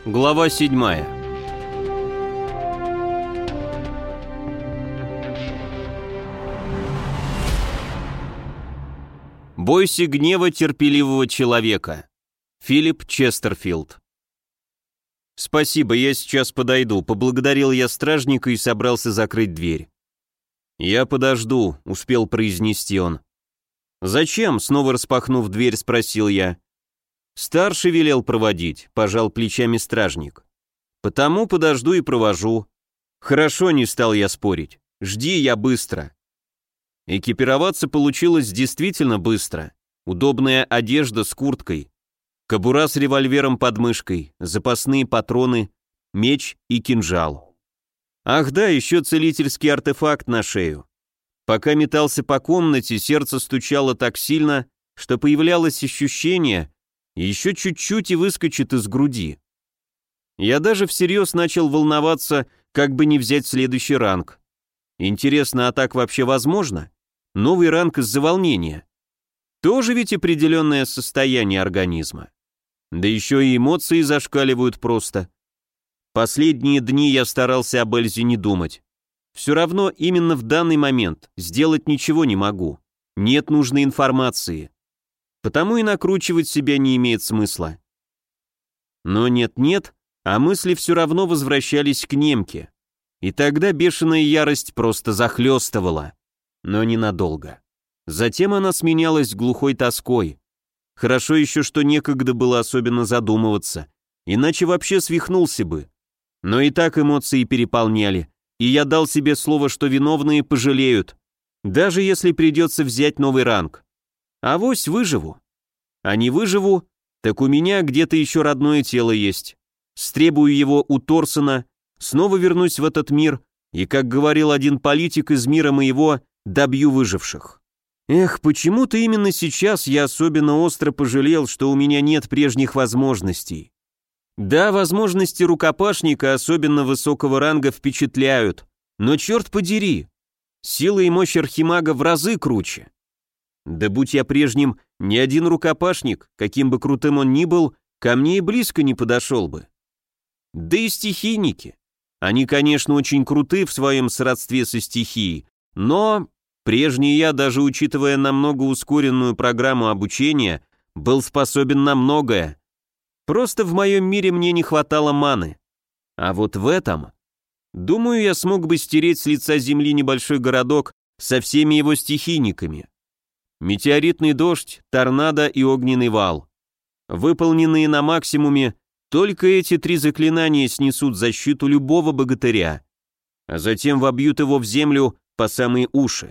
Глава 7. Бойся гнева терпеливого человека. Филипп Честерфилд. «Спасибо, я сейчас подойду», — поблагодарил я стражника и собрался закрыть дверь. «Я подожду», — успел произнести он. «Зачем?» — снова распахнув дверь, спросил я. «Старший велел проводить», — пожал плечами стражник. «Потому подожду и провожу». «Хорошо», — не стал я спорить. «Жди, я быстро». Экипироваться получилось действительно быстро. Удобная одежда с курткой, кобура с револьвером под мышкой, запасные патроны, меч и кинжал. Ах да, еще целительский артефакт на шею. Пока метался по комнате, сердце стучало так сильно, что появлялось ощущение, еще чуть-чуть и выскочит из груди. Я даже всерьез начал волноваться, как бы не взять следующий ранг. Интересно, а так вообще возможно? Новый ранг из-за волнения. Тоже ведь определенное состояние организма. Да еще и эмоции зашкаливают просто. Последние дни я старался об Эльзе не думать. Все равно именно в данный момент сделать ничего не могу. Нет нужной информации. Потому и накручивать себя не имеет смысла. Но нет-нет, а мысли все равно возвращались к немке. И тогда бешеная ярость просто захлестывала. Но ненадолго. Затем она сменялась глухой тоской. Хорошо еще, что некогда было особенно задумываться, иначе вообще свихнулся бы. Но и так эмоции переполняли, и я дал себе слово, что виновные пожалеют, даже если придется взять новый ранг. Авось выживу. А не выживу, так у меня где-то еще родное тело есть. Стребую его у Торсона, снова вернусь в этот мир, и, как говорил один политик из мира моего, добью выживших. Эх, почему-то именно сейчас я особенно остро пожалел, что у меня нет прежних возможностей. Да, возможности рукопашника особенно высокого ранга впечатляют, но черт подери, сила и мощь архимага в разы круче. Да будь я прежним, ни один рукопашник, каким бы крутым он ни был, ко мне и близко не подошел бы. Да и стихийники. Они, конечно, очень круты в своем сродстве со стихией, но прежний я, даже учитывая намного ускоренную программу обучения, был способен на многое. Просто в моем мире мне не хватало маны. А вот в этом... Думаю, я смог бы стереть с лица земли небольшой городок со всеми его стихийниками. Метеоритный дождь, торнадо и огненный вал. Выполненные на максимуме, только эти три заклинания снесут защиту любого богатыря, а затем вобьют его в землю по самые уши.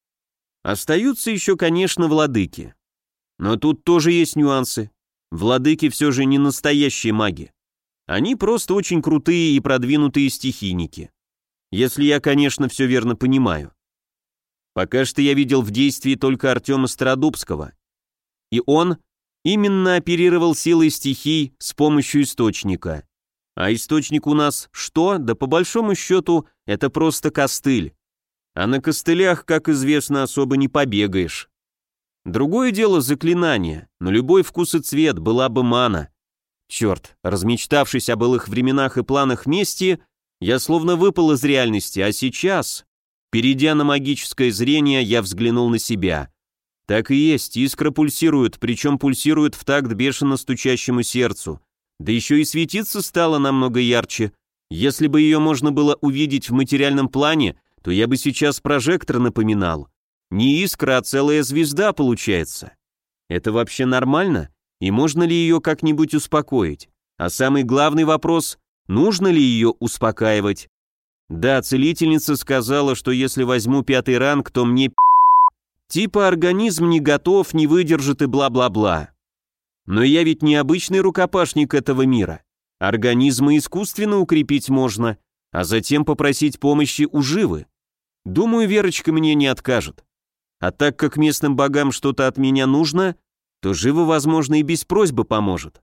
Остаются еще, конечно, владыки. Но тут тоже есть нюансы. Владыки все же не настоящие маги. Они просто очень крутые и продвинутые стихийники. Если я, конечно, все верно понимаю. Пока что я видел в действии только Артема Стародубского. И он именно оперировал силой стихий с помощью источника. А источник у нас что? Да по большому счету это просто костыль. А на костылях, как известно, особо не побегаешь. Другое дело заклинание, но любой вкус и цвет была бы мана. Черт, размечтавшись о былых временах и планах мести, я словно выпал из реальности, а сейчас, перейдя на магическое зрение, я взглянул на себя. Так и есть, искра пульсирует, причем пульсирует в такт бешено стучащему сердцу. Да еще и светиться стало намного ярче. Если бы ее можно было увидеть в материальном плане, то я бы сейчас прожектор напоминал. Не искра, а целая звезда получается. Это вообще нормально? И можно ли ее как-нибудь успокоить? А самый главный вопрос, нужно ли ее успокаивать? Да, целительница сказала, что если возьму 5-й ранг, то мне типа организм не готов, не выдержит и бла-бла-бла. Но я ведь не обычный рукопашник этого мира. Организмы искусственно укрепить можно, а затем попросить помощи у Живы. Думаю, Верочка мне не откажет. А так как местным богам что-то от меня нужно, то Жива, возможно, и без просьбы поможет.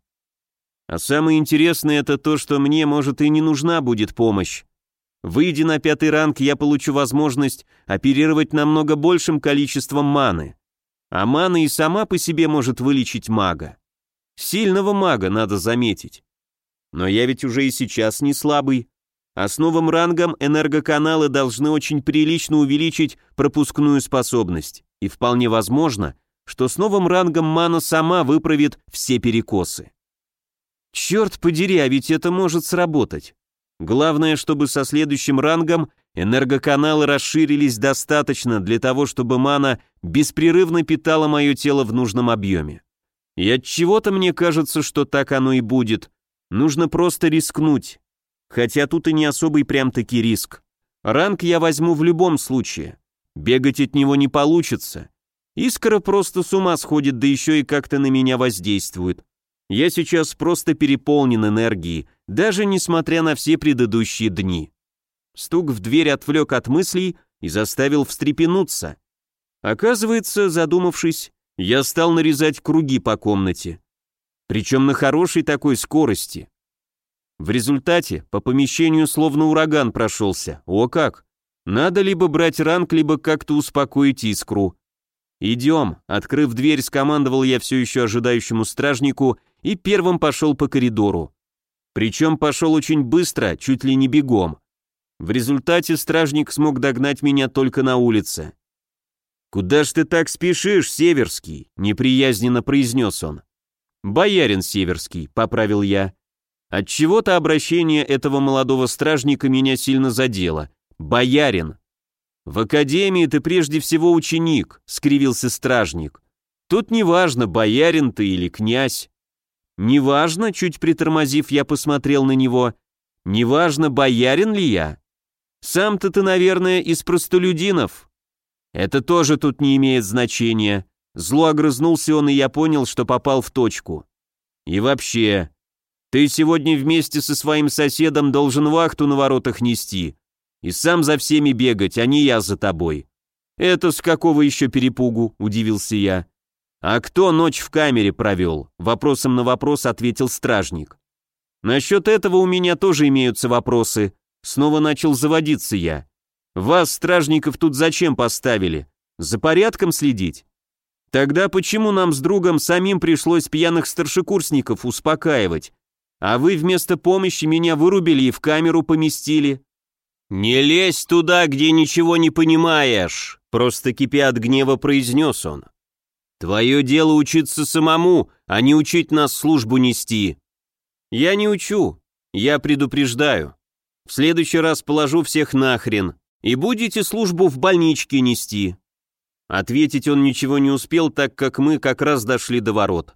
А самое интересное это то, что мне, может, и не нужна будет помощь. Выйдя на 5-й ранг, я получу возможность оперировать намного большим количеством маны. А мана и сама по себе может вылечить мага. Сильного мага, надо заметить. Но я ведь уже и сейчас не слабый. А с новым рангом энергоканалы должны очень прилично увеличить пропускную способность. И вполне возможно, что с новым рангом мана сама выправит все перекосы. Черт подери, а ведь это может сработать. Главное, чтобы со следующим рангом энергоканалы расширились достаточно для того, чтобы мана беспрерывно питала мое тело в нужном объеме. И от чего-то мне кажется, что так оно и будет. Нужно просто рискнуть. Хотя тут и не особый прям-таки риск. Ранг я возьму в любом случае. Бегать от него не получится. Искра просто с ума сходит, да еще и как-то на меня воздействует. Я сейчас просто переполнен энергией, даже несмотря на все предыдущие дни. Стук в дверь отвлек от мыслей и заставил встрепенуться. Оказывается, задумавшись, я стал нарезать круги по комнате. Причем на хорошей такой скорости. В результате по помещению словно ураган прошелся. О как! Надо либо брать ранг, либо как-то успокоить искру. «Идем», — открыв дверь, скомандовал я все еще ожидающему стражнику и первым пошел по коридору. Причем пошел очень быстро, чуть ли не бегом. В результате стражник смог догнать меня только на улице. «Куда ж ты так спешишь, Северский?» — неприязненно произнес он. «Боярин Северский», — поправил я. Отчего-то обращение этого молодого стражника меня сильно задело. «Боярин». «В академии ты прежде всего ученик», — скривился стражник. «Тут неважно, боярин ты или князь». «Неважно», — чуть притормозив, я посмотрел на него. «Неважно, боярин ли я? Сам-то ты, наверное, из простолюдинов». «Это тоже тут не имеет значения». Зло огрызнулся он, и я понял, что попал в точку. «И вообще, ты сегодня вместе со своим соседом должен вахту на воротах нести. И сам за всеми бегать, а не я за тобой». «Это с какого еще перепугу?» – удивился я. «А кто ночь в камере провел?» – вопросом на вопрос ответил стражник. «Насчет этого у меня тоже имеются вопросы». Снова начал заводиться я. «Вас, стражников, тут зачем поставили? За порядком следить?» «Тогда почему нам с другом самим пришлось пьяных старшекурсников успокаивать? А вы вместо помощи меня вырубили и в камеру поместили?» «Не лезь туда, где ничего не понимаешь», просто кипя от гнева произнес он. «Твое дело учиться самому, а не учить нас службу нести». «Я не учу, я предупреждаю. В следующий раз положу всех нахрен, и будете службу в больничке нести». Ответить он ничего не успел, так как мы как раз дошли до ворот.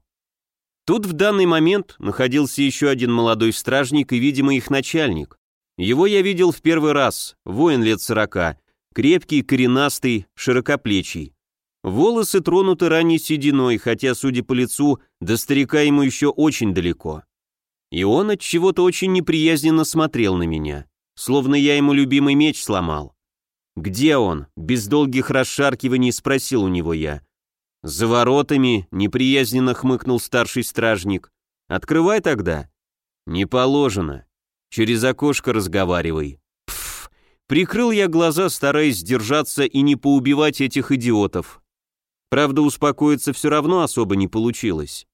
Тут в данный момент находился еще один молодой стражник и, видимо, их начальник. Его я видел в первый раз, воин лет 40, крепкий, коренастый, широкоплечий. Волосы тронуты ранней сединой, хотя, судя по лицу, до старика ему еще очень далеко. И он от чего-то очень неприязненно смотрел на меня, словно я ему любимый меч сломал. «Где он?» — без долгих расшаркиваний спросил у него я. «За воротами», — неприязненно хмыкнул старший стражник. «Открывай тогда». «Не положено. Через окошко разговаривай». Пф. Прикрыл я глаза, стараясь сдержаться и не поубивать этих идиотов. Правда, успокоиться все равно особо не получилось.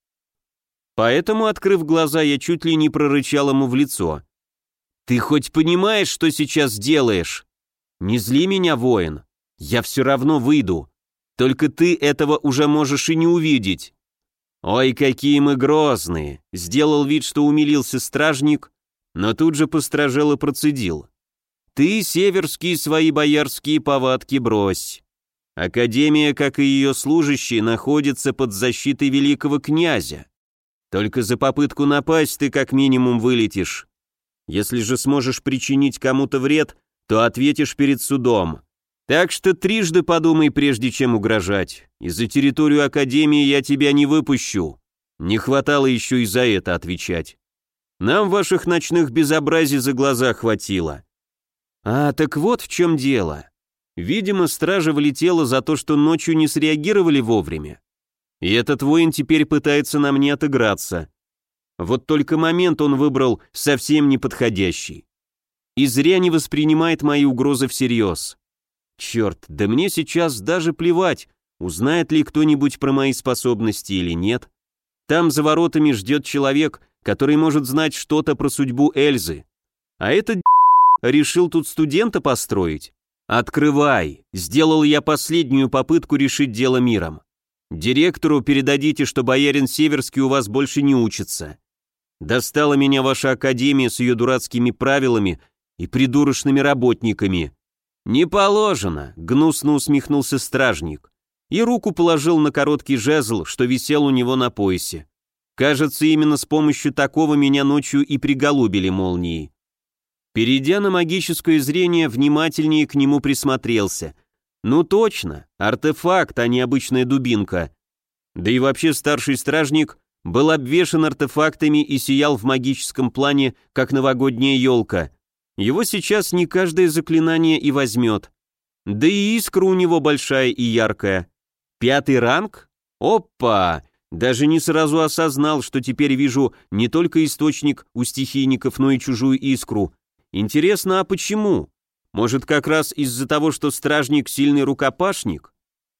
Поэтому, открыв глаза, я чуть ли не прорычал ему в лицо. «Ты хоть понимаешь, что сейчас делаешь? Не зли меня, воин. Я все равно выйду. Только ты этого уже можешь и не увидеть». «Ой, какие мы грозные!» — сделал вид, что умилился стражник, но тут же постражел и процедил. «Ты, Северский, свои боярские повадки брось. Академия, как и ее служащие, находится под защитой великого князя. Только за попытку напасть ты как минимум вылетишь. Если же сможешь причинить кому-то вред, то ответишь перед судом. Так что трижды подумай, прежде чем угрожать. И за территорию Академии я тебя не выпущу. Не хватало еще и за это отвечать. Нам ваших ночных безобразий за глаза хватило». «А, так вот в чем дело. Видимо, стража влетела за то, что ночью не среагировали вовремя. И этот воин теперь пытается на мне отыграться. Вот только момент он выбрал совсем неподходящий. И зря не воспринимает мои угрозы всерьез. Черт, да мне сейчас даже плевать, узнает ли кто-нибудь про мои способности или нет. Там за воротами ждет человек, который может знать что-то про судьбу Эльзы. А этот решил тут студента построить. «Открывай!» Сделал я последнюю попытку решить дело миром. «Директору передадите, что боярин Северский у вас больше не учится. Достала меня ваша академия с ее дурацкими правилами и придурочными работниками». «Не положено», — гнусно усмехнулся стражник и руку положил на короткий жезл, что висел у него на поясе. «Кажется, именно с помощью такого меня ночью и приголубили молнией». Перейдя на магическое зрение, внимательнее к нему присмотрелся. Ну точно, артефакт, а не обычная дубинка. Да и вообще старший стражник был обвешан артефактами и сиял в магическом плане, как новогодняя елка. Его сейчас не каждое заклинание и возьмет. Да и искра у него большая и яркая. 5-й ранг? Опа! Даже не сразу осознал, что теперь вижу не только источник у стихийников, но и чужую искру. Интересно, а почему? Может, как раз из-за того, что стражник сильный рукопашник?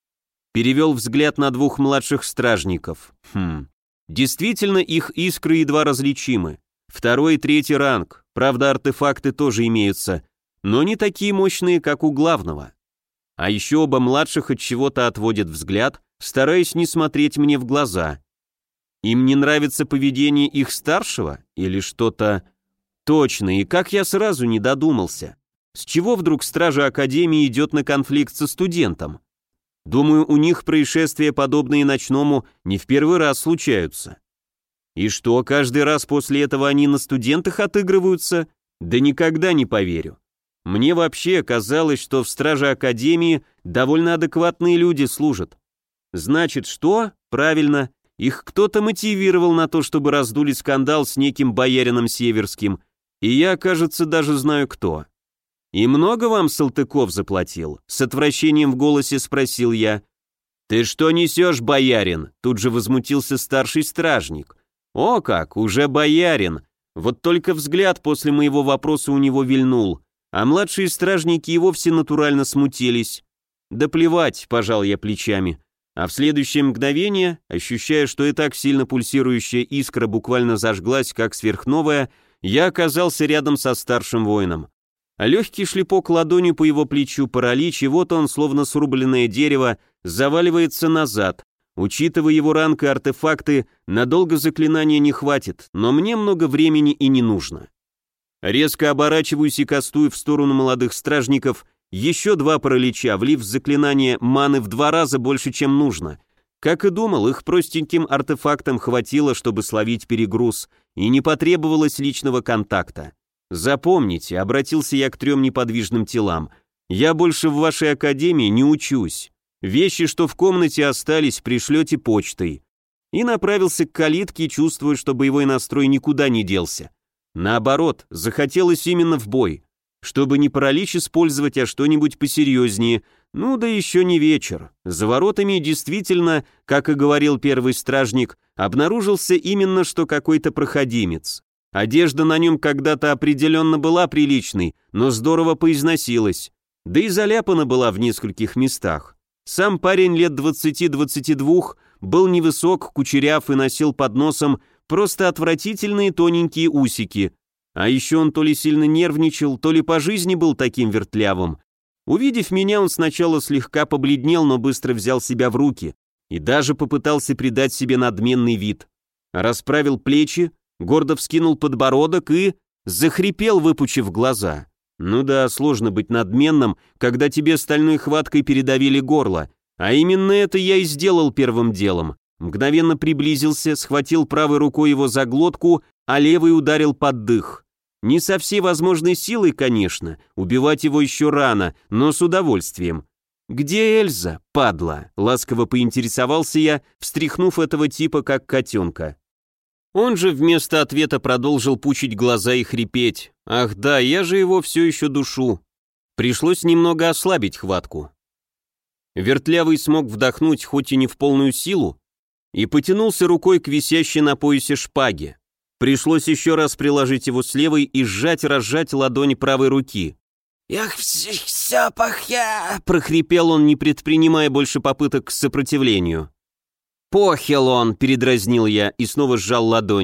Перевел взгляд на 2 младших стражников. Действительно, их искры едва различимы. 2-й и 3-й ранг, правда, артефакты тоже имеются, но не такие мощные, как у главного. А еще оба младших от чего-то отводят взгляд, стараясь не смотреть мне в глаза. Им не нравится поведение их старшего или что-то... Точно, и как я сразу не додумался. С чего вдруг стража Академии идет на конфликт со студентом? Думаю, у них происшествия, подобные ночному, не в первый раз случаются. И что, каждый раз после этого они на студентах отыгрываются? Да никогда не поверю. Мне вообще казалось, что в страже Академии довольно адекватные люди служат. Значит, что? Правильно, их кто-то мотивировал на то, чтобы раздули скандал с неким боярином Северским, и я, кажется, даже знаю кто. «И много вам Салтыков заплатил?» С отвращением в голосе спросил я. «Ты что несешь, боярин?» Тут же возмутился старший стражник. «О как, уже боярин!» Вот только взгляд после моего вопроса у него вильнул, а младшие стражники и вовсе натурально смутились. «Да плевать», — пожал я плечами. А в следующее мгновение, ощущая, что и так сильно пульсирующая искра буквально зажглась, как сверхновая, я оказался рядом со старшим воином. А легкий шлепок ладонью по его плечу, паралич, и вот он, словно срубленное дерево, заваливается назад. Учитывая его ранг и артефакты, надолго заклинания не хватит, но мне много времени и не нужно. Резко оборачиваюсь и кастую в сторону молодых стражников еще 2 паралича, влив в заклинание маны в 2 раза больше, чем нужно. Как и думал, их простеньким артефактом хватило, чтобы словить перегруз, и не потребовалось личного контакта. Запомните, обратился я к 3 неподвижным телам, я больше в вашей академии не учусь. Вещи, что в комнате остались, пришлете почтой. И направился к калитке, чувствуя, что боевой настрой никуда не делся. Наоборот, захотелось именно в бой, чтобы не паралич использовать, а что-нибудь посерьезнее. Ну да еще не вечер. За воротами действительно, как и говорил первый стражник, обнаружился именно что какой-то проходимец. Одежда на нем когда-то определенно была приличной, но здорово поизносилась. Да и заляпана была в нескольких местах. Сам парень лет 20-22 был невысок, кучеряв и носил под носом просто отвратительные тоненькие усики. А еще он то ли сильно нервничал, то ли по жизни был таким вертлявым. Увидев меня, он сначала слегка побледнел, но быстро взял себя в руки и даже попытался придать себе надменный вид. Расправил плечи, гордо вскинул подбородок и захрипел, выпучив глаза. Ну да, сложно быть надменным, когда тебе стальной хваткой передавили горло, а именно это я и сделал первым делом. Мгновенно приблизился, схватил правой рукой его за глотку, а левой ударил под дых. Не со всей возможной силой, конечно, убивать его еще рано, но с удовольствием. «Где Эльза, падла?» — ласково поинтересовался я, встряхнув этого типа как котенка. Он же вместо ответа продолжил пучить глаза и хрипеть. «Ах да, я же его все еще душу». Пришлось немного ослабить хватку. Вертлявый смог вдохнуть, хоть и не в полную силу, и потянулся рукой к висящей на поясе шпаге. Пришлось еще раз приложить его с левой и сжать-разжать ладонь правой руки. «Ях, все похя!» — прохрипел он, не предпринимая больше попыток к сопротивлению. «Похел он!» — передразнил я и снова сжал ладонь.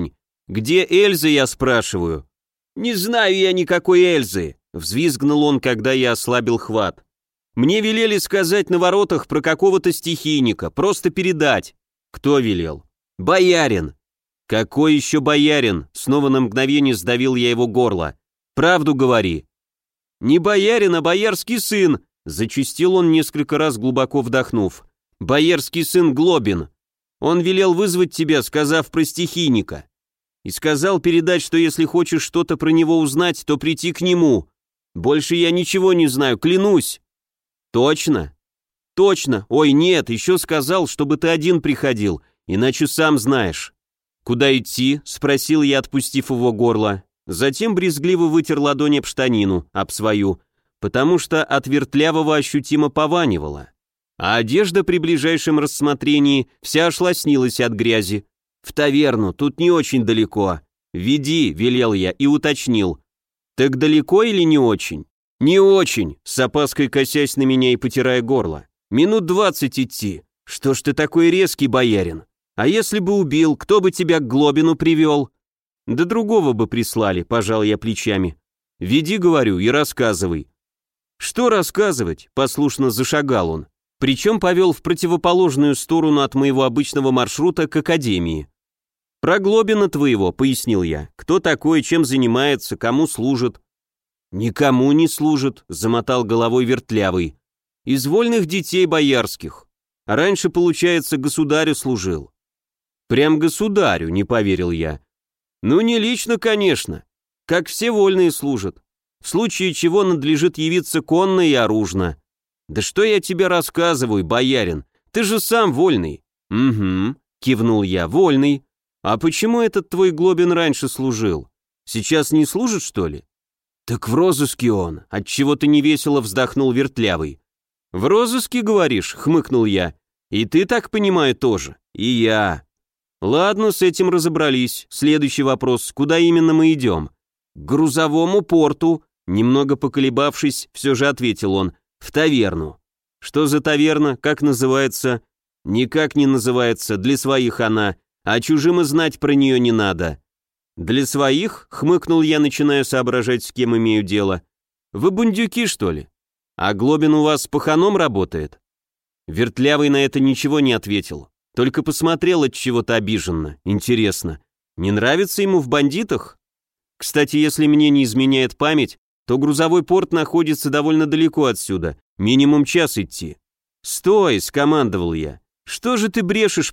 «Где Эльза, я спрашиваю?» «Не знаю я никакой Эльзы», — взвизгнул он, когда я ослабил хват. «Мне велели сказать на воротах про какого-то стихийника, просто передать». «Кто велел?» «Боярин». «Какой еще боярин?» Снова на мгновение сдавил я его горло. «Правду говори». «Не боярин, а боярский сын», — зачастил он несколько раз, глубоко вдохнув. «Боярский сын Глобин. Он велел вызвать тебя, сказав про стихийника. И сказал передать, что если хочешь что-то про него узнать, то прийти к нему. Больше я ничего не знаю, клянусь». «Точно?» «Точно. Ой, нет, еще сказал, чтобы ты один приходил, иначе сам знаешь». «Куда идти?» — спросил я, отпустив его горло. Затем брезгливо вытер ладонь об штанину, об свою, потому что от вертлявого ощутимо пованивало. А одежда при ближайшем рассмотрении вся ошлоснилась от грязи. «В таверну, тут не очень далеко. Веди», — велел я и уточнил. «Так далеко или не очень?» «Не очень», — с опаской косясь на меня и потирая горло. «Минут 20 идти. Что ж ты такой резкий, боярин? А если бы убил, кто бы тебя к Глобину привел?» «Да другого бы прислали», — пожал я плечами. «Веди, говорю, и рассказывай». «Что рассказывать?» — послушно зашагал он. Причем повел в противоположную сторону от моего обычного маршрута к академии. «Про Глобина твоего», — пояснил я. «Кто такой, чем занимается, кому служит?» «Никому не служит», — замотал головой вертлявый. «Из вольных детей боярских. А раньше, получается, государю служил». «Прям государю», — не поверил я. «Ну, не лично, конечно. Как все вольные служат. В случае чего надлежит явиться конно и оружно». «Да что я тебе рассказываю, боярин? Ты же сам вольный». «Угу», — кивнул я, — «вольный. А почему этот твой Глобин раньше служил? Сейчас не служит, что ли?» «Так в розыске он», — отчего-то невесело вздохнул вертлявый. «В розыске, говоришь?» — хмыкнул я. «И ты, так понимаю, тоже?» «И я». «Ладно, с этим разобрались. Следующий вопрос. Куда именно мы идем?» «К грузовому порту», — немного поколебавшись, все же ответил он. «В таверну». «Что за таверна? Как называется?» «Никак не называется. Для своих она. А чужим и знать про нее не надо». «Для своих?» — хмыкнул я, начиная соображать, с кем имею дело. «Вы бундюки, что ли? А Глобин у вас с паханом работает?» Вертлявый на это ничего не ответил. Только посмотрел от чего-то обиженно. Интересно, не нравится ему в бандитах? Кстати, если мне не изменяет память, то грузовой порт находится довольно далеко отсюда, минимум час идти. «Стой!» — скомандовал я. «Что же ты брешешь,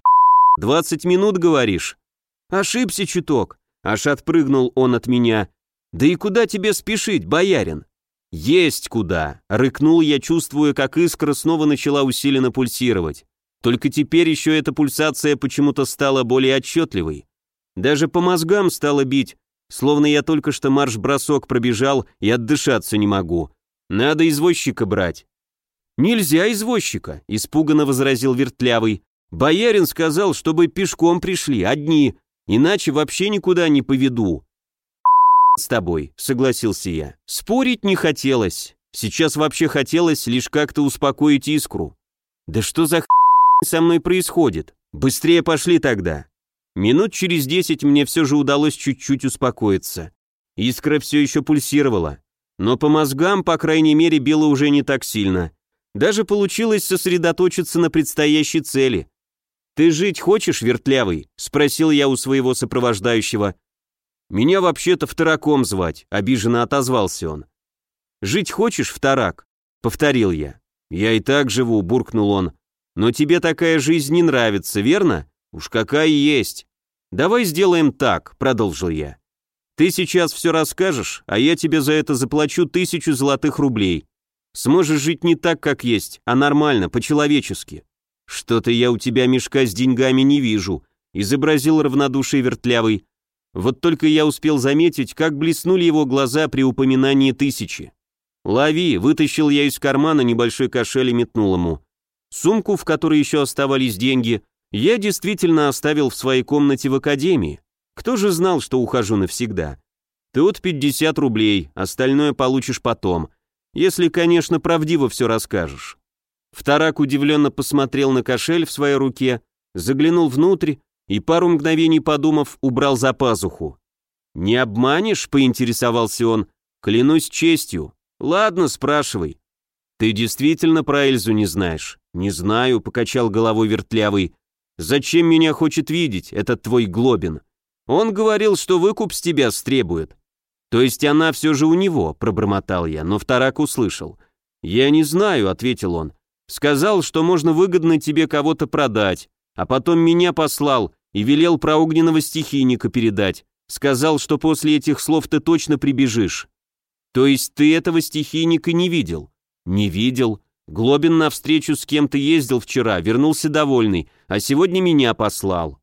20 минут, говоришь?» «Ошибся чуток», — аж отпрыгнул он от меня. «Да и куда тебе спешить, боярин?» «Есть куда!» — рыкнул я, чувствуя, как искра снова начала усиленно пульсировать. Только теперь еще эта пульсация почему-то стала более отчетливой. Даже по мозгам стало бить, словно я только что марш-бросок пробежал и отдышаться не могу. Надо извозчика брать. «Нельзя извозчика», — испуганно возразил вертлявый. «Боярин сказал, чтобы пешком пришли, одни, иначе вообще никуда не поведу». «С тобой», — согласился я. Спорить не хотелось. Сейчас вообще хотелось лишь как-то успокоить искру. «Да что за со мной происходит? Быстрее пошли тогда». Минут через 10 мне все же удалось чуть-чуть успокоиться. Искра все еще пульсировала, но по мозгам, по крайней мере, било уже не так сильно. Даже получилось сосредоточиться на предстоящей цели. «Ты жить хочешь, вертлявый?» — спросил я у своего сопровождающего. «Меня вообще-то втораком звать», — обиженно отозвался он. «Жить хочешь, вторак?» — повторил я. «Я и так живу», — буркнул он. «Но тебе такая жизнь не нравится, верно? Уж какая есть». «Давай сделаем так», — продолжил я. «Ты сейчас все расскажешь, а я тебе за это заплачу 1000 золотых рублей. Сможешь жить не так, как есть, а нормально, по-человечески». «Что-то я у тебя мешка с деньгами не вижу», — изобразил равнодушие вертлявый. Вот только я успел заметить, как блеснули его глаза при упоминании 1000. «Лови», — вытащил я из кармана небольшой кошель и метнул ему. Сумку, в которой еще оставались деньги, я действительно оставил в своей комнате в академии. Кто же знал, что ухожу навсегда? Тут 50 рублей, остальное получишь потом, если, конечно, правдиво все расскажешь. Вторак удивленно посмотрел на кошель в своей руке, заглянул внутрь и пару мгновений подумав, убрал за пазуху. «Не обманешь?» — поинтересовался он. «Клянусь честью». «Ладно, спрашивай». «Ты действительно про Эльзу не знаешь?» «Не знаю», — покачал головой Вертлявый. «Зачем меня хочет видеть этот твой Глобин? Он говорил, что выкуп с тебя стребует». «То есть она все же у него», — пробормотал я, но Вторак услышал. «Я не знаю», — ответил он. «Сказал, что можно выгодно тебе кого-то продать, а потом меня послал и велел про огненного стихийника передать. Сказал, что после этих слов ты точно прибежишь». «То есть ты этого стихийника не видел?» «Не видел. Глобин навстречу с кем-то ездил вчера, вернулся довольный, а сегодня меня послал».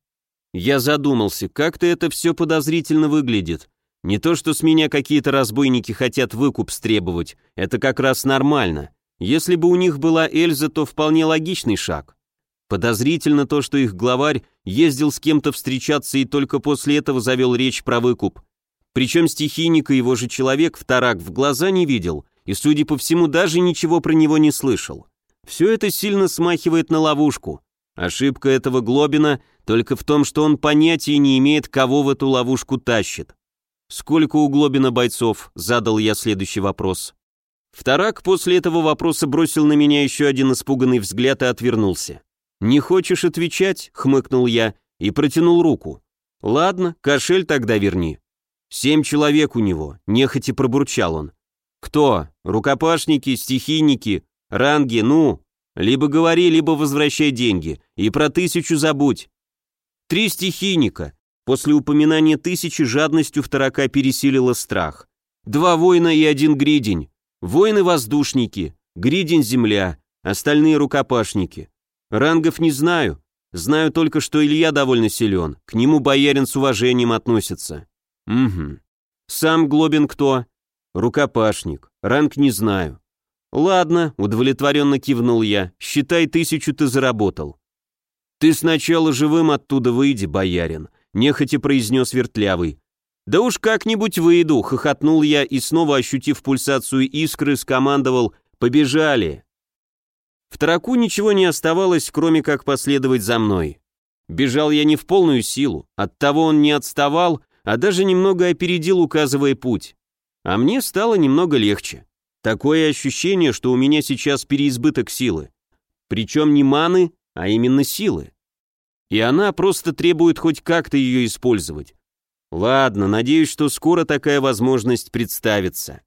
Я задумался, как-то это все подозрительно выглядит. Не то, что с меня какие-то разбойники хотят выкуп стребовать, это как раз нормально. Если бы у них была Эльза, то вполне логичный шаг. Подозрительно то, что их главарь ездил с кем-то встречаться и только после этого завел речь про выкуп. Причем стихийника его же человек Вторак в глаза не видел и, судя по всему, даже ничего про него не слышал. Все это сильно смахивает на ловушку. Ошибка этого Глобина только в том, что он понятия не имеет, кого в эту ловушку тащит. «Сколько у Глобина бойцов?» — задал я следующий вопрос. Вторак после этого вопроса бросил на меня еще один испуганный взгляд и отвернулся. «Не хочешь отвечать?» — хмыкнул я и протянул руку. «Ладно, кошель тогда верни». 7 человек у него, нехотя пробурчал он. «Кто? Рукопашники, стихийники, ранги, ну? Либо говори, либо возвращай деньги, и про 1000 забудь». 3 стихийника. После упоминания 1000 жадностью Вторака пересилила страх. 2 воина и 1 гридень. Воины-воздушники, гридень-земля, остальные рукопашники. Рангов не знаю. Знаю только, что Илья довольно силен, к нему боярин с уважением относится. Угу. Сам Глобин кто? Рукопашник. Ранг не знаю. Ладно, удовлетворенно кивнул я, считай 1000 ты заработал. Ты сначала живым оттуда выйди, боярин, нехотя произнес Вертлявый. Да уж как-нибудь выйду, хохотнул я и снова, ощутив пульсацию искры, скомандовал «Побежали!». Втораку ничего не оставалось, кроме как последовать за мной. Бежал я не в полную силу, оттого он не отставал, а даже немного опередил, указывая путь. А мне стало немного легче. Такое ощущение, что у меня сейчас переизбыток силы. Причем не маны, а именно силы. И она просто требует хоть как-то ее использовать. Ладно, надеюсь, что скоро такая возможность представится.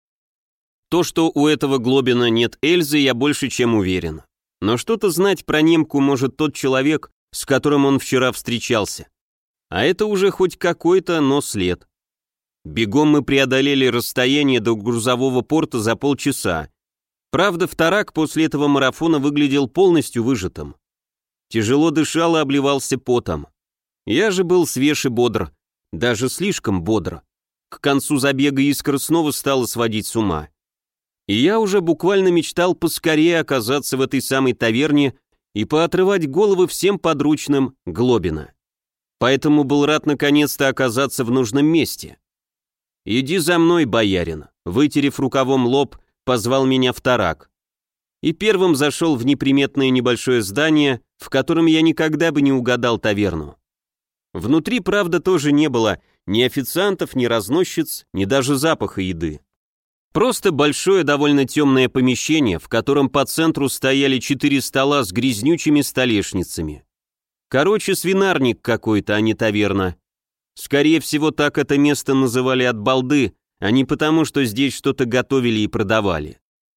То, что у этого Глобина нет Эльзы, я больше чем уверен. Но что-то знать про немку может тот человек, с которым он вчера встречался. А это уже хоть какой-то, но след. Бегом мы преодолели расстояние до грузового порта за полчаса. Правда, Вторак после этого марафона выглядел полностью выжатым. Тяжело дышал и обливался потом. Я же был свеж и бодр, даже слишком бодр. К концу забега искра снова стала сводить с ума. И я уже буквально мечтал поскорее оказаться в этой самой таверне и поотрывать головы всем подручным Глобина. Поэтому был рад наконец-то оказаться в нужном месте. «Иди за мной, боярин», — вытерев рукавом лоб, позвал меня Вторак. И первым зашел в неприметное небольшое здание, в котором я никогда бы не угадал таверну. Внутри, правда, тоже не было ни официантов, ни разносчиц, ни даже запаха еды. Просто большое, довольно темное помещение, в котором по центру стояли 4 стола с грязнючими столешницами. Короче, свинарник какой-то, а не таверна. Скорее всего, так это место называли от балды, а не потому, что здесь что-то готовили и продавали.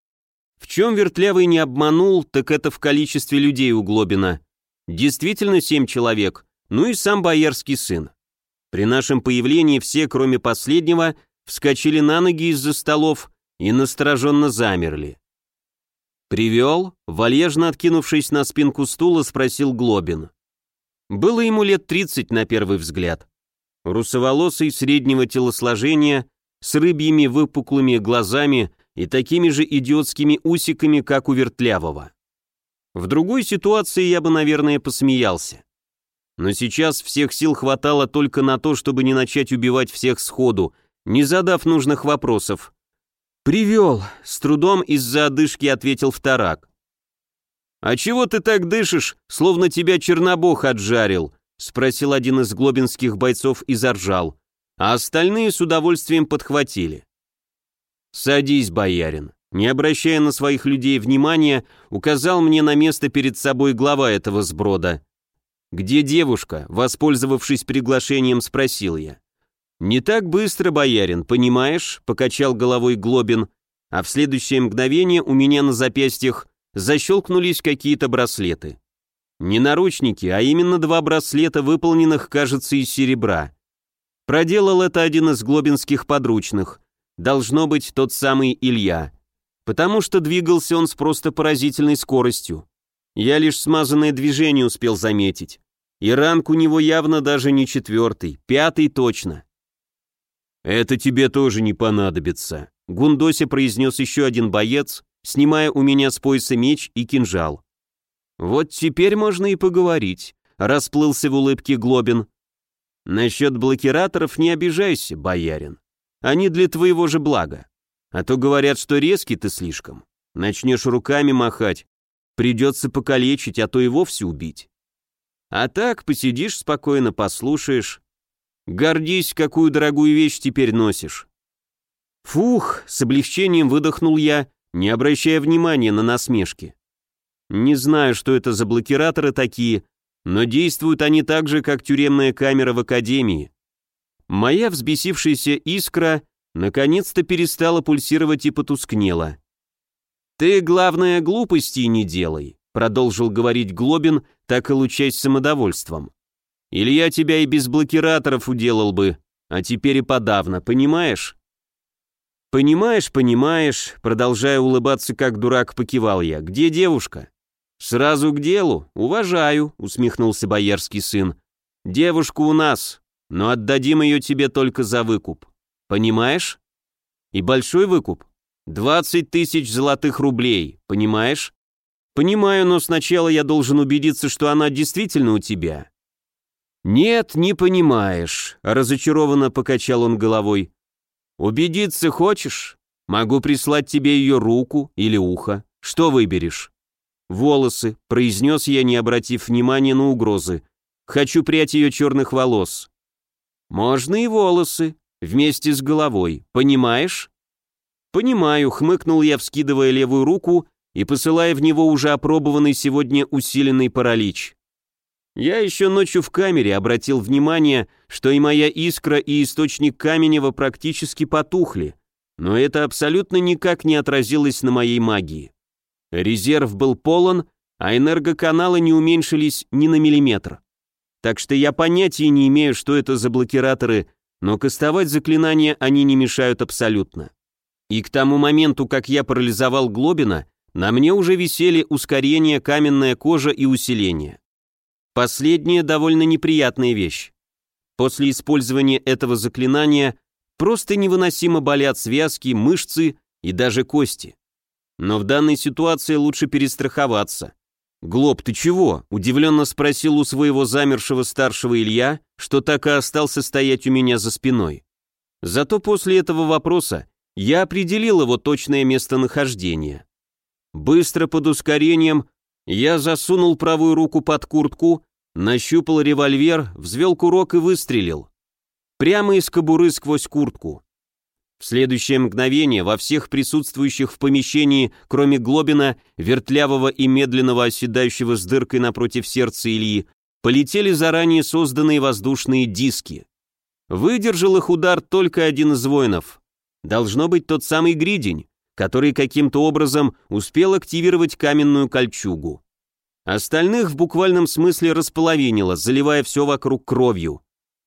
В чем Вертлявый не обманул, так это в количестве людей у Глобина. Действительно 7 человек, ну и сам боярский сын. При нашем появлении все, кроме последнего, вскочили на ноги из-за столов и настороженно замерли. «Привел?» — вальяжно откинувшись на спинку стула, спросил Глобин. Было ему лет 30 на первый взгляд. Русоволосый, среднего телосложения, с рыбьими выпуклыми глазами и такими же идиотскими усиками, как у Вертлявого. В другой ситуации я бы, наверное, посмеялся. Но сейчас всех сил хватало только на то, чтобы не начать убивать всех сходу, не задав нужных вопросов. «Привел», — с трудом из-за одышки ответил Вторак. «А чего ты так дышишь, словно тебя Чернобог отжарил?» — спросил один из глобинских бойцов и заржал, а остальные с удовольствием подхватили. «Садись, боярин», — не обращая на своих людей внимания, указал мне на место перед собой глава этого сброда. «Где девушка?» — воспользовавшись приглашением, спросил я. «Не так быстро, боярин, понимаешь?» — покачал головой Глобин, а в следующее мгновение у меня на запястьях защелкнулись какие-то браслеты. Не наручники, а именно 2 браслета, выполненных, кажется, из серебра. Проделал это один из глобинских подручных. Должно быть тот самый Илья. Потому что двигался он с просто поразительной скоростью. Я лишь смазанное движение успел заметить. И ранг у него явно даже не 4, 5 точно. «Это тебе тоже не понадобится», — гундося произнес еще один боец, снимая у меня с пояса меч и кинжал. «Вот теперь можно и поговорить», — расплылся в улыбке Глобин. «Насчет блокираторов не обижайся, боярин. Они для твоего же блага. А то говорят, что резкий ты слишком. Начнешь руками махать, придется покалечить, а то и вовсе убить. А так посидишь спокойно, послушаешь. Гордись, какую дорогую вещь теперь носишь». «Фух», — с облегчением выдохнул я, не обращая внимания на насмешки. «Не знаю, что это за блокираторы такие, но действуют они так же, как тюремная камера в академии». Моя взбесившаяся искра наконец-то перестала пульсировать и потускнела. «Ты, главное, глупостей не делай», — продолжил говорить Глобин, так и лучась самодовольством. «Или я тебя и без блокираторов уделал бы, а теперь и подавно, понимаешь?» «Понимаешь», — продолжая улыбаться как дурак, покивал я. «Где девушка?» «Сразу к делу, уважаю», — усмехнулся боярский сын. «Девушка у нас, но отдадим ее тебе только за выкуп. Понимаешь? И большой выкуп? 20 000 золотых рублей, понимаешь? Понимаю, но сначала я должен убедиться, что она действительно у тебя». «Нет, не понимаешь», — разочарованно покачал он головой. «Убедиться хочешь? Могу прислать тебе ее руку или ухо. Что выберешь?» «Волосы», — произнес я, не обратив внимания на угрозы. «Хочу прядь ее черных волос». «Можно и волосы, вместе с головой, понимаешь?» «Понимаю», — хмыкнул я, вскидывая левую руку и посылая в него уже опробованный сегодня усиленный паралич. Я еще ночью в камере обратил внимание, что и моя искра, и источник Каменева практически потухли, но это абсолютно никак не отразилось на моей магии. Резерв был полон, а энергоканалы не уменьшились ни на миллиметр. Так что я понятия не имею, что это за блокираторы, но кастовать заклинания они не мешают абсолютно. И к тому моменту, как я парализовал Глобина, на мне уже висели ускорение, каменная кожа и усиление. Последняя довольно неприятная вещь. После использования этого заклинания просто невыносимо болят связки, мышцы и даже кости. Но в данной ситуации лучше перестраховаться. «Глоб, ты чего?» – удивленно спросил у своего замершего старшего Илья, что так и остался стоять у меня за спиной. Зато после этого вопроса я определил его точное местонахождение. Быстро под ускорением я засунул правую руку под куртку, нащупал револьвер, взвел курок и выстрелил. Прямо из кобуры сквозь куртку. В следующее мгновение во всех присутствующих в помещении, кроме Глобина, вертлявого и медленного оседающего с дыркой напротив сердца Ильи, полетели заранее созданные воздушные диски. Выдержал их удар только один из воинов. Должно быть тот самый Гридень, который каким-то образом успел активировать каменную кольчугу. Остальных в буквальном смысле располовинило, заливая все вокруг кровью.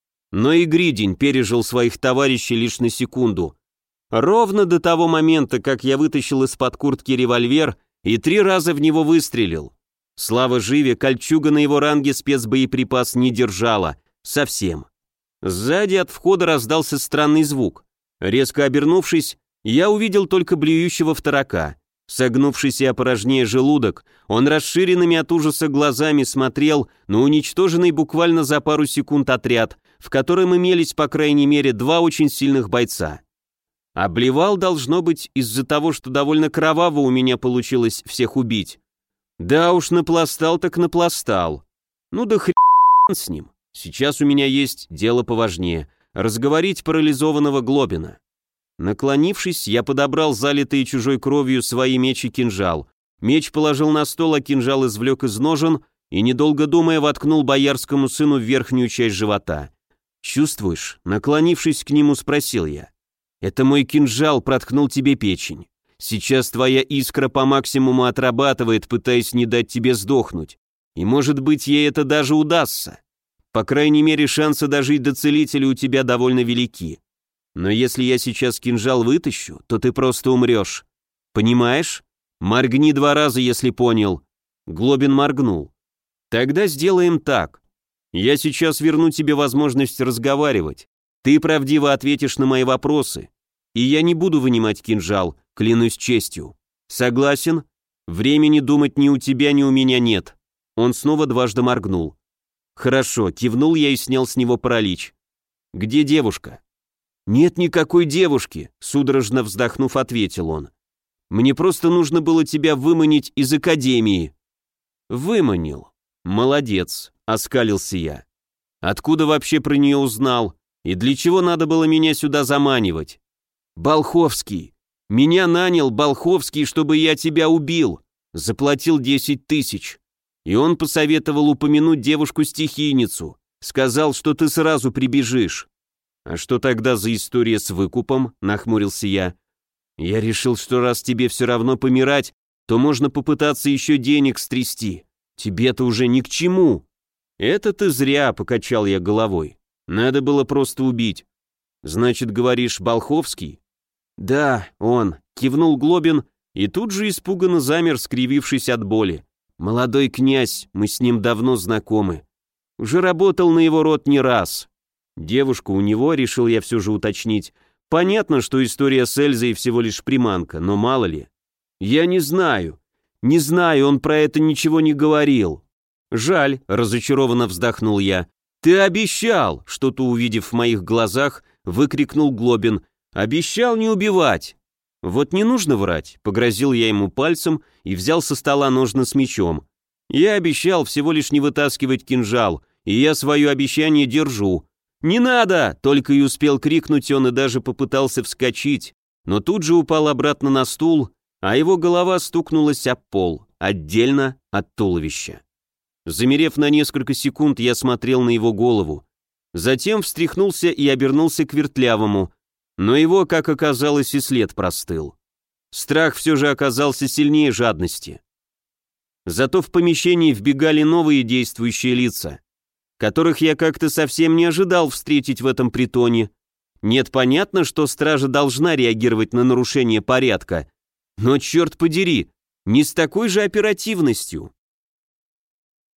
Но и Гридень пережил своих товарищей лишь на секунду. Ровно до того момента, как я вытащил из-под куртки револьвер и 3 раза в него выстрелил. Слава живе, кольчуга на его ранге спецбоеприпас не держала. Совсем. Сзади от входа раздался странный звук. Резко обернувшись, я увидел только блюющего второка. Согнувшись и опорожнее желудок, он расширенными от ужаса глазами смотрел на уничтоженный буквально за пару секунд отряд, в котором имелись по крайней мере 2 очень сильных бойца. Обливал, должно быть, из-за того, что довольно кроваво у меня получилось всех убить. Да уж, напластал так напластал. Ну да хрен с ним. Сейчас у меня есть дело поважнее — разговорить парализованного Глобина. Наклонившись, я подобрал залитые чужой кровью свои меч и кинжал. Меч положил на стол, а кинжал извлек из ножен и, недолго думая, воткнул боярскому сыну в верхнюю часть живота. «Чувствуешь?» — наклонившись к нему, спросил я. «Это мой кинжал проткнул тебе печень. Сейчас твоя искра по максимуму отрабатывает, пытаясь не дать тебе сдохнуть. И, может быть, ей это даже удастся. По крайней мере, шансы дожить до целителя у тебя довольно велики. Но если я сейчас кинжал вытащу, то ты просто умрешь. Понимаешь? Моргни 2 раза, если понял». Глобин моргнул. «Тогда сделаем так. Я сейчас верну тебе возможность разговаривать. Ты правдиво ответишь на мои вопросы. И я не буду вынимать кинжал, клянусь честью. Согласен? Времени думать ни у тебя, ни у меня нет». Он снова дважды моргнул. «Хорошо», кивнул я и снял с него паралич. «Где девушка?» «Нет никакой девушки», судорожно вздохнув, ответил он. «Мне просто нужно было тебя выманить из академии». «Выманил. Молодец», оскалился я. «Откуда вообще про нее узнал? И для чего надо было меня сюда заманивать?» «Болховский. Меня нанял Болховский, чтобы я тебя убил. Заплатил 10 тысяч. И он посоветовал упомянуть девушку-стихийницу. Сказал, что ты сразу прибежишь». «А что тогда за история с выкупом?» — нахмурился я. «Я решил, что раз тебе все равно помирать, то можно попытаться еще денег стрясти. Тебе-то уже ни к чему». «Это ты зря», — покачал я головой. «Надо было просто убить». «Значит, говоришь, Болховский?» «Да, он», — кивнул Глобин и тут же испуганно замер, скривившись от боли. «Молодой князь, мы с ним давно знакомы. Уже работал на его род не раз. Девушка у него, решил я все же уточнить. Понятно, что история с Эльзой всего лишь приманка, но мало ли. Я не знаю, он про это ничего не говорил». «Жаль», — разочарованно вздохнул я. «Ты обещал», — что-то увидев в моих глазах, выкрикнул Глобин. «Обещал не убивать». «Вот не нужно врать», — погрозил я ему пальцем и взял со стола ножны с мечом. «Я обещал всего лишь не вытаскивать кинжал, и я свое обещание держу». «Не надо!» — только и успел крикнуть он и даже попытался вскочить, но тут же упал обратно на стул, а его голова стукнулась об пол, отдельно от туловища. Замерев на несколько секунд, я смотрел на его голову. Затем встряхнулся и обернулся к Вертлявому, но его, как оказалось, и след простыл. Страх все же оказался сильнее жадности. Зато в помещении вбегали новые действующие лица, которых я как-то совсем не ожидал встретить в этом притоне. Нет, понятно, что стража должна реагировать на нарушение порядка, но, черт подери, не с такой же оперативностью.